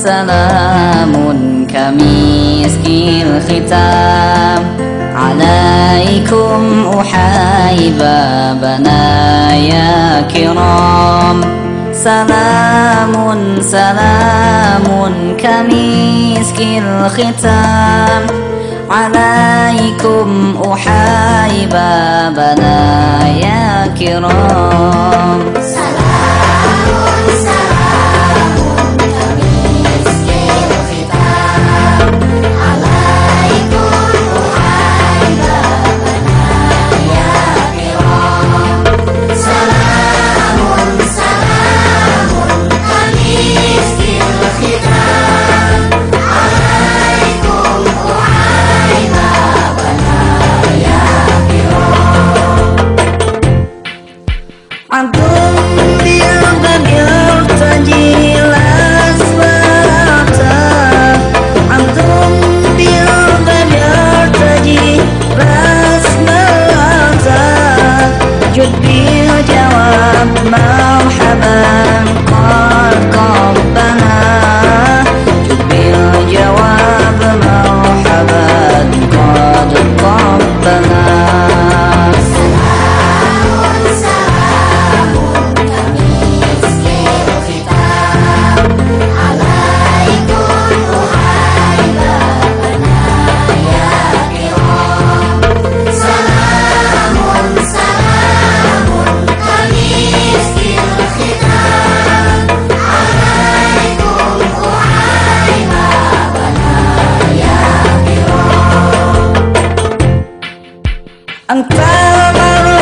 salamun kamiskil khitam alaikum uhai babana ya kiram. Salamun salamun kamiskil khitam alaikum uhai babana ya kiram. Salamun salamun kamiskil khitam alaikum uhai babana ya kiram. Salamun salamun kamiskil khitam alaikum uhai babana ya kiram. Antum bil tajil asbata, antum bil tajil asbata, jud bil jawab marhaban qad qabbana, jud bil jawab marhaban qad qabbana. Anta